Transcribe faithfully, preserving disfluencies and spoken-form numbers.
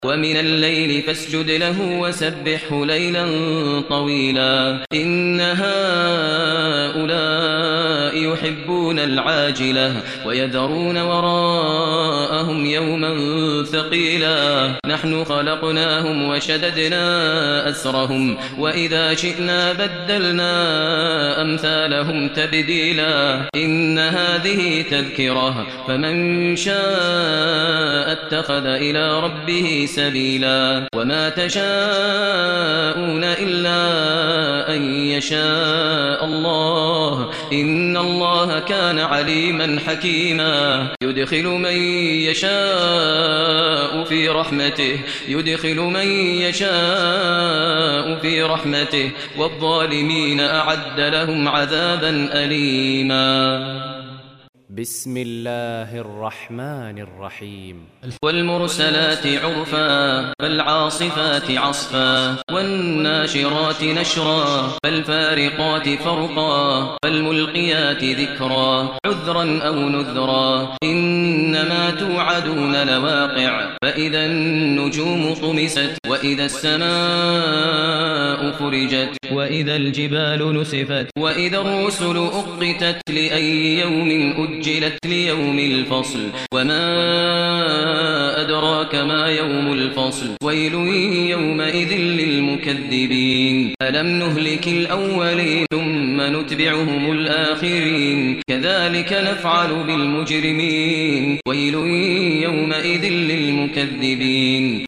ومن الليل فاسجد له وسبحه ليلا طويلا إن هؤلاء يحبون العاجلة ويذرون وراءهم يوما ثقيلا نحن خلقناهم وشددنا أسرهم وإذا شئنا بدلنا أمثالهم تبديلا إن هذه تذكرة فمن شاء اتخذ إلى ربه سبيلا وما تشاءون إلا أن يشاء الله إن الله كان عليما حكيما يدخل من يشاء في رحمته يدخل من يشاء في رحمته والظالمين أعد لهم عذابا أليما بسم الله الرحمن الرحيم والمرسلات عرفا فالعاصفات عصفا والناشرات نشرا فالفارقات فرقا فالملقيات ذكرا عذرا أو نذرا إنما توعدون لواقع فإذا النجوم طمست وإذا السماء فرجت وإذا الجبال نسفت وإذا الرسل أقتت لأي يوم أجلت ليوم الفصل وما أدراك ما يوم الفصل ويل يومئذ للمكذبين ألم نهلك الأولين ثم نتبعهم الآخرين كذلك نفعل بالمجرمين ويل يومئذ للمكذبين